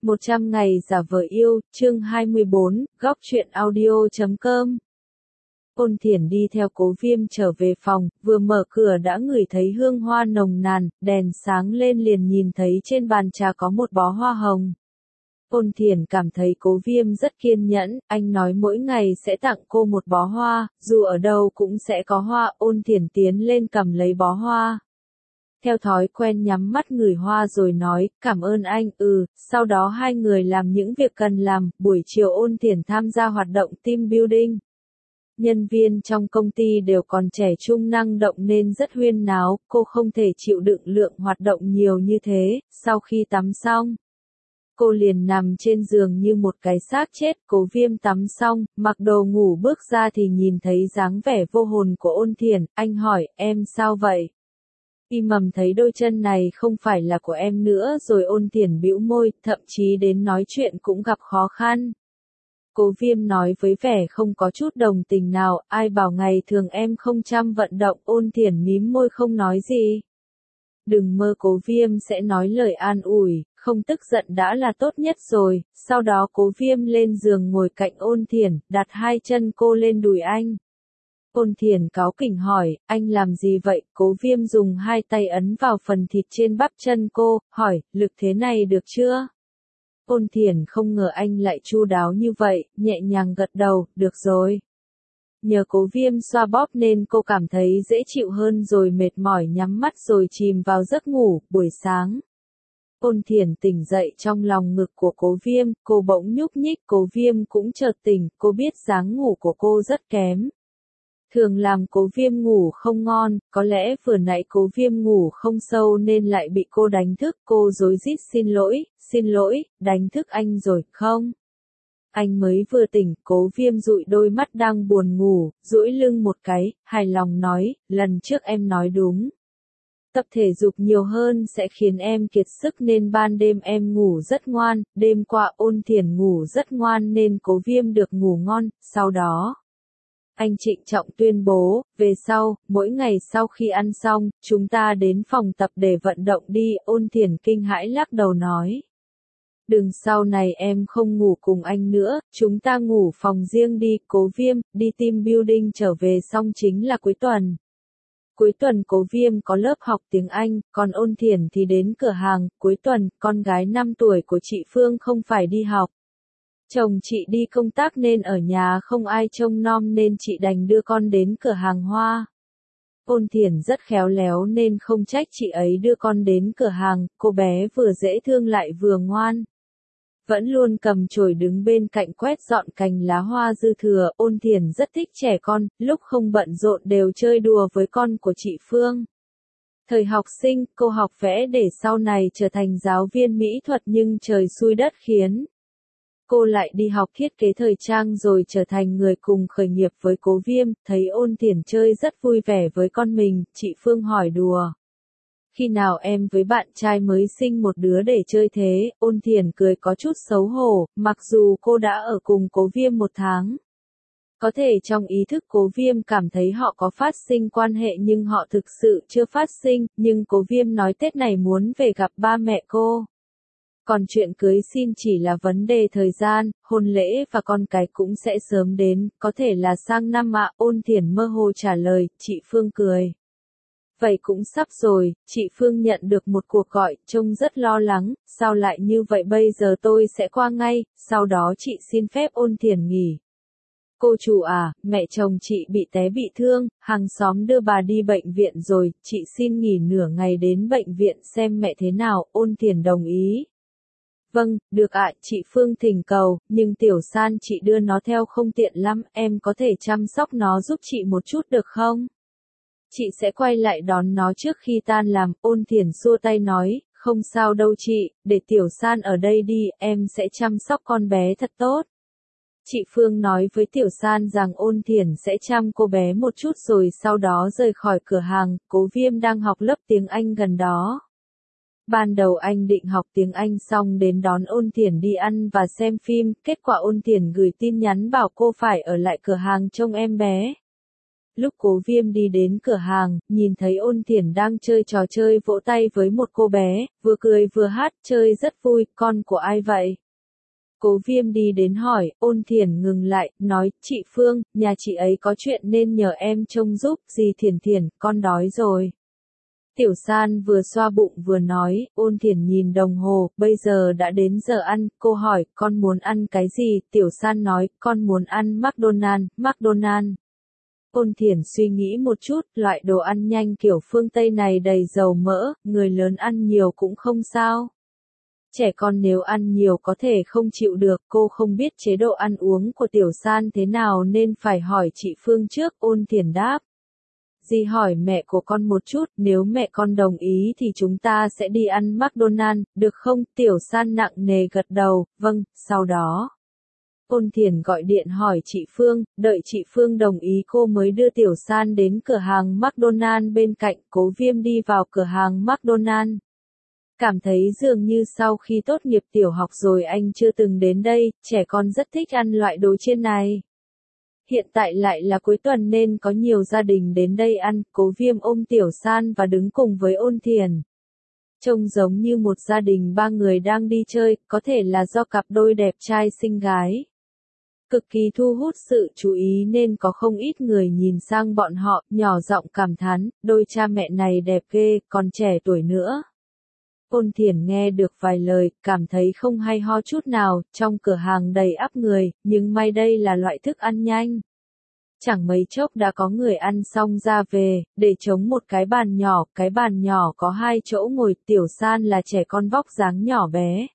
100 ngày giả vờ yêu, chương 24, góc truyện audio.com. Ôn Thiển đi theo Cố Viêm trở về phòng, vừa mở cửa đã ngửi thấy hương hoa nồng nàn, đèn sáng lên liền nhìn thấy trên bàn trà có một bó hoa hồng. Ôn Thiển cảm thấy Cố Viêm rất kiên nhẫn, anh nói mỗi ngày sẽ tặng cô một bó hoa, dù ở đâu cũng sẽ có hoa. Ôn Thiển tiến lên cầm lấy bó hoa. Theo thói quen nhắm mắt ngửi hoa rồi nói, cảm ơn anh. Sau đó hai người làm những việc cần làm. Buổi chiều Ôn Thiển tham gia hoạt động team building. Nhân viên trong công ty đều còn trẻ trung năng động nên rất huyên náo, cô không thể chịu đựng lượng hoạt động nhiều như thế. Sau khi tắm xong, cô liền nằm trên giường như một cái xác chết. Cố Viêm tắm xong, mặc đồ ngủ bước ra thì nhìn thấy dáng vẻ vô hồn của Ôn Thiển. Anh hỏi, em sao vậy? Y mầm thấy đôi chân này không phải là của em nữa rồi. Ôn Thiển bĩu môi, thậm chí đến nói chuyện cũng gặp khó khăn. Cố Viêm nói với vẻ không có chút đồng tình nào, ai bảo ngày thường em không chăm vận động. Ôn Thiển mím môi không nói gì. Đừng mơ Cố Viêm sẽ nói lời an ủi, không tức giận đã là tốt nhất rồi. Sau đó Cố Viêm lên giường ngồi cạnh Ôn Thiển, đặt hai chân cô lên đùi anh. Ôn Thiển cáu kỉnh hỏi, anh làm gì vậy? Cố Viêm dùng hai tay ấn vào phần thịt trên bắp chân cô, hỏi, lực thế này được chưa? Ôn Thiển không ngờ anh lại chu đáo như vậy, nhẹ nhàng gật đầu, được rồi. Nhờ Cố Viêm xoa bóp nên cô cảm thấy dễ chịu hơn rồi mệt mỏi nhắm mắt rồi chìm vào giấc ngủ. Buổi sáng, Ôn Thiển tỉnh dậy trong lòng ngực của Cố Viêm, cô bỗng nhúc nhích. Cố Viêm cũng chợt tỉnh, cô biết dáng ngủ của cô rất kém. Thường làm Cố Viêm ngủ không ngon, có lẽ vừa nãy Cố Viêm ngủ không sâu nên lại bị cô đánh thức. Cô rối rít xin lỗi, đánh thức anh rồi, không? Anh mới vừa tỉnh. Cố Viêm dụi đôi mắt đang buồn ngủ, duỗi lưng một cái, hài lòng nói, lần trước em nói đúng. Tập thể dục nhiều hơn sẽ khiến em kiệt sức nên ban đêm em ngủ rất ngoan. Đêm qua Ôn Thiển ngủ rất ngoan nên Cố Viêm được ngủ ngon. Sau đó, anh trịnh trọng tuyên bố, về sau, mỗi ngày sau khi ăn xong, chúng ta đến phòng tập để vận động đi. Ôn Thiển kinh hãi lắc đầu nói. Đừng, sau này em không ngủ cùng anh nữa, chúng ta ngủ phòng riêng đi. Cố Viêm, đi team building trở về xong chính là cuối tuần. Cuối tuần Cố Viêm có lớp học tiếng Anh, còn Ôn Thiển thì đến cửa hàng. Cuối tuần, con gái 5 tuổi của chị Phương không phải đi học. Chồng chị đi công tác nên ở nhà không ai trông nom nên chị đành đưa con đến cửa hàng hoa. Ôn Thiển rất khéo léo nên không trách chị ấy đưa con đến cửa hàng. Cô bé vừa dễ thương lại vừa ngoan. Vẫn luôn cầm chổi đứng bên cạnh quét dọn cành lá hoa dư thừa. Ôn Thiển rất thích trẻ con, lúc không bận rộn đều chơi đùa với con của chị Phương. Thời học sinh, cô học vẽ để sau này trở thành giáo viên mỹ thuật nhưng trời xui đất khiến cô lại đi học thiết kế thời trang rồi trở thành người cùng khởi nghiệp với Cố Viêm. Thấy Ôn Thiển chơi rất vui vẻ với con mình, chị Phương hỏi đùa. Khi nào em với bạn trai mới sinh một đứa để chơi thế? Ôn Thiển cười có chút xấu hổ, mặc dù cô đã ở cùng Cố Viêm 1 tháng. Có thể trong ý thức Cố Viêm cảm thấy họ có phát sinh quan hệ nhưng họ thực sự chưa phát sinh, nhưng Cố Viêm nói Tết này muốn về gặp ba mẹ cô. Còn chuyện cưới xin chỉ là vấn đề thời gian, hôn lễ và con cái cũng sẽ sớm đến, có thể là sang năm ạ. Ôn Thiển mơ hồ trả lời. Chị Phương cười. Vậy cũng sắp rồi. Chị Phương nhận được một cuộc gọi, trông rất lo lắng. Sao lại như vậy? Bây giờ tôi sẽ qua ngay. Sau đó chị xin phép Ôn Thiển nghỉ. Cô chủ à, mẹ chồng chị bị té bị thương, hàng xóm đưa bà đi bệnh viện rồi, chị xin nghỉ nửa ngày đến bệnh viện xem mẹ thế nào. Ôn Thiển đồng ý. Vâng, được ạ. Chị Phương thỉnh cầu, nhưng Tiểu San chị đưa nó theo không tiện lắm, em có thể chăm sóc nó giúp chị một chút được không? Chị sẽ quay lại đón nó trước khi tan làm. Ôn Thiển xua tay nói, không sao đâu chị, để Tiểu San ở đây đi, em sẽ chăm sóc con bé thật tốt. Chị Phương nói với Tiểu San rằng Ôn Thiển sẽ chăm cô bé một chút rồi sau đó rời khỏi cửa hàng. Cố Viêm đang học lớp tiếng Anh gần đó. Ban đầu anh định học tiếng Anh xong đến đón Ôn Thiển đi ăn và xem phim, kết quả Ôn Thiển gửi tin nhắn bảo cô phải ở lại cửa hàng trông em bé. Lúc Cố Viêm đi đến cửa hàng, nhìn thấy Ôn Thiển đang chơi trò chơi vỗ tay với một cô bé, vừa cười vừa hát, chơi rất vui, con của ai vậy? Cố Viêm đi đến hỏi, Ôn Thiển ngừng lại, nói, chị Phương, nhà chị ấy có chuyện nên nhờ em trông giúp, dì Thiển Thiển, con đói rồi. Tiểu San vừa xoa bụng vừa nói, Ôn Thiển nhìn đồng hồ, bây giờ đã đến giờ ăn, cô hỏi, con muốn ăn cái gì? Tiểu San nói, con muốn ăn McDonald's. Ôn Thiển suy nghĩ một chút, loại đồ ăn nhanh kiểu phương Tây này đầy dầu mỡ, người lớn ăn nhiều cũng không sao. Trẻ con nếu ăn nhiều có thể không chịu được, cô không biết chế độ ăn uống của Tiểu San thế nào nên phải hỏi chị Phương trước, Ôn Thiển đáp. Dì hỏi mẹ của con một chút, nếu mẹ con đồng ý thì chúng ta sẽ đi ăn McDonald's, được không? Tiểu San nặng nề gật đầu, vâng, sau đó. Ôn Thiển gọi điện hỏi chị Phương, đợi chị Phương đồng ý cô mới đưa Tiểu San đến cửa hàng McDonald's bên cạnh. Cố Viêm đi vào cửa hàng McDonald's. Cảm thấy dường như sau khi tốt nghiệp tiểu học rồi anh chưa từng đến đây, trẻ con rất thích ăn loại đồ chiên này. Hiện tại lại là cuối tuần nên có nhiều gia đình đến đây ăn, Cố Viêm ôm Tiểu San và đứng cùng với Ôn Thiển. Trông giống như một gia đình ba người đang đi chơi, có thể là do cặp đôi đẹp trai xinh gái. Cực kỳ thu hút sự chú ý nên có không ít người nhìn sang bọn họ, nhỏ giọng cảm thán, đôi cha mẹ này đẹp ghê, còn trẻ tuổi nữa. Ôn Thiển nghe được vài lời, cảm thấy không hay ho chút nào, trong cửa hàng đầy ắp người, nhưng may đây là loại thức ăn nhanh. Chẳng mấy chốc đã có người ăn xong ra về, để trống một cái bàn nhỏ có 2 chỗ ngồi. Tiểu San là trẻ con vóc dáng nhỏ bé.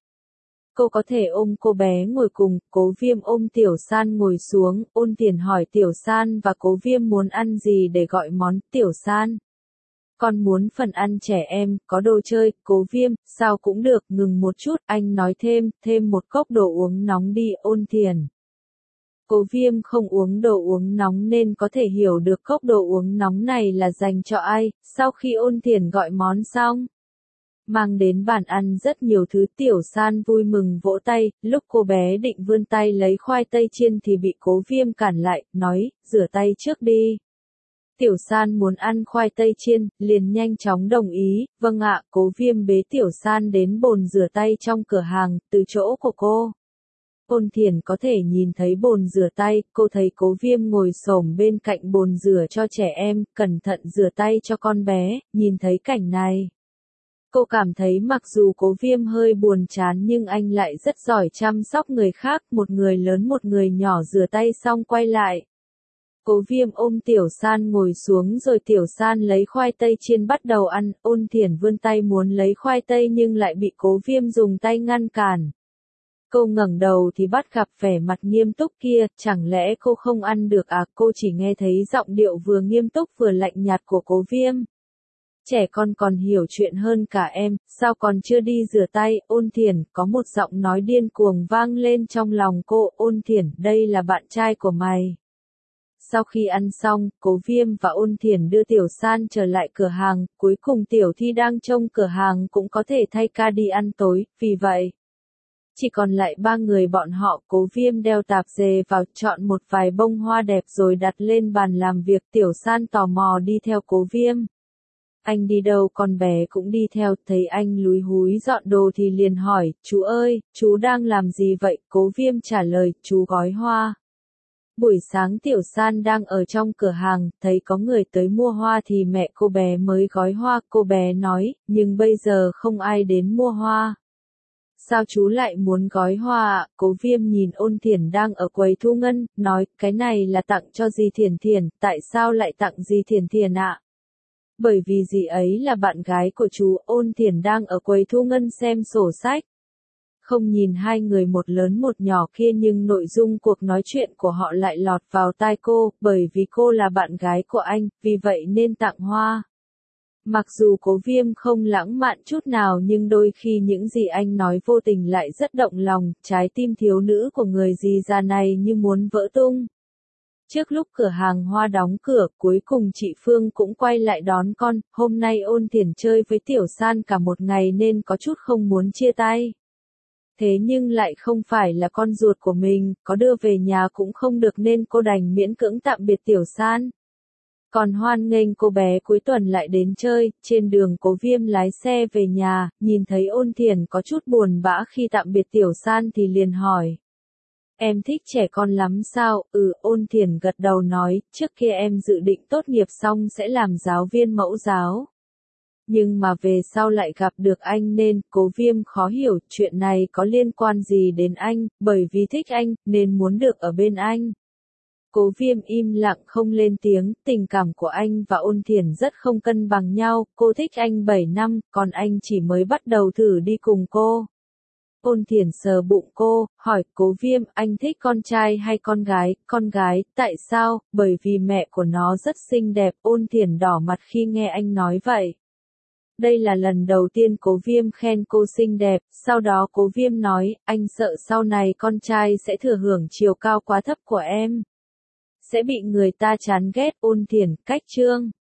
Cô có thể ôm cô bé ngồi cùng, Cố Viêm ôm Tiểu San ngồi xuống, Ôn Thiển hỏi Tiểu San và Cố Viêm muốn ăn gì để gọi món. Tiểu San, con muốn phần ăn trẻ em, có đồ chơi. Cố Viêm, sao cũng được, ngừng một chút, anh nói thêm một cốc đồ uống nóng đi. Ôn Thiển. Cố Viêm không uống đồ uống nóng nên có thể hiểu được cốc đồ uống nóng này là dành cho ai. Sau khi Ôn Thiển gọi món xong, mang đến bàn ăn rất nhiều thứ. Tiểu San vui mừng vỗ tay, lúc cô bé định vươn tay lấy khoai tây chiên thì bị Cố Viêm cản lại, nói, rửa tay trước đi. Tiểu San muốn ăn khoai tây chiên, liền nhanh chóng đồng ý, vâng ạ. Cố Viêm bế Tiểu San đến bồn rửa tay trong cửa hàng, từ chỗ của cô. Ôn Thiển có thể nhìn thấy bồn rửa tay, cô thấy Cố Viêm ngồi xổm bên cạnh bồn rửa cho trẻ em, cẩn thận rửa tay cho con bé. Nhìn thấy cảnh này, cô cảm thấy mặc dù Cố Viêm hơi buồn chán nhưng anh lại rất giỏi chăm sóc người khác, một người lớn một người nhỏ rửa tay xong quay lại. Cố Viêm ôm Tiểu San ngồi xuống rồi Tiểu San lấy khoai tây chiên bắt đầu ăn. Ôn Thiển vươn tay muốn lấy khoai tây nhưng lại bị Cố Viêm dùng tay ngăn cản. Cô ngẩng đầu thì bắt gặp vẻ mặt nghiêm túc kia, chẳng lẽ cô không ăn được à? Cô chỉ nghe thấy giọng điệu vừa nghiêm túc vừa lạnh nhạt của Cố Viêm. Trẻ con còn hiểu chuyện hơn cả em, sao còn chưa đi rửa tay? Ôn Thiển, có một giọng nói điên cuồng vang lên trong lòng cô. Ôn Thiển, đây là bạn trai của mày. Sau khi ăn xong, Cố Viêm và Ôn Thiển đưa Tiểu San trở lại cửa hàng, cuối cùng Tiểu Thi đang trông cửa hàng cũng có thể thay ca đi ăn tối, vì vậy chỉ còn lại 3 người bọn họ. Cố Viêm đeo tạp dề vào, chọn một vài bông hoa đẹp rồi đặt lên bàn làm việc. Tiểu San tò mò đi theo Cố Viêm. Anh đi đâu con bé cũng đi theo, thấy anh lúi húi dọn đồ thì liền hỏi, chú ơi, chú đang làm gì vậy? Cố Viêm trả lời, chú gói hoa. Buổi sáng Tiểu San đang ở trong cửa hàng, thấy có người tới mua hoa thì mẹ cô bé mới gói hoa. Cô bé nói, nhưng bây giờ không ai đến mua hoa. Sao chú lại muốn gói hoa ạ? Cố Viêm nhìn Ôn Thiển đang ở quầy thu ngân, nói, cái này là tặng cho dì Thiển Thiển. Tại sao lại tặng dì Thiển Thiển ạ? Bởi vì dì ấy là bạn gái của chú. Ôn Thiển đang ở quầy thu ngân xem sổ sách. Không nhìn hai người một lớn một nhỏ kia nhưng nội dung cuộc nói chuyện của họ lại lọt vào tai cô, bởi vì cô là bạn gái của anh, vì vậy nên tặng hoa. Mặc dù Cố Viêm không lãng mạn chút nào nhưng đôi khi những gì anh nói vô tình lại rất động lòng, trái tim thiếu nữ của người dì già này như muốn vỡ tung. Trước lúc cửa hàng hoa đóng cửa, cuối cùng chị Phương cũng quay lại đón con. Hôm nay Ôn Thiển chơi với Tiểu San cả một ngày nên có chút không muốn chia tay. Thế nhưng lại không phải là con ruột của mình, có đưa về nhà cũng không được nên cô đành miễn cưỡng tạm biệt Tiểu San. Còn hoan nghênh cô bé cuối tuần lại đến chơi. Trên đường Cố Viêm lái xe về nhà, nhìn thấy Ôn Thiển có chút buồn bã khi tạm biệt Tiểu San thì liền hỏi. Em thích trẻ con lắm sao? Ôn Thiển gật đầu nói, trước kia em dự định tốt nghiệp xong sẽ làm giáo viên mẫu giáo. Nhưng mà về sau lại gặp được anh nên Cố Viêm khó hiểu chuyện này có liên quan gì đến anh, bởi vì thích anh, nên muốn được ở bên anh. Cố Viêm im lặng không lên tiếng, tình cảm của anh và Ôn Thiển rất không cân bằng nhau, cô thích anh 7 năm, còn anh chỉ mới bắt đầu thử đi cùng cô. Ôn Thiển sờ bụng cô, hỏi Cố Viêm anh thích con trai hay con gái, tại sao, bởi vì mẹ của nó rất xinh đẹp. Ôn Thiển đỏ mặt khi nghe anh nói vậy. Đây là lần đầu tiên Cố Viêm khen cô xinh đẹp, sau đó Cố Viêm nói, anh sợ sau này con trai sẽ thừa hưởng chiều cao quá thấp của em. Sẽ bị người ta chán ghét. Ôn Thiển, cách chương.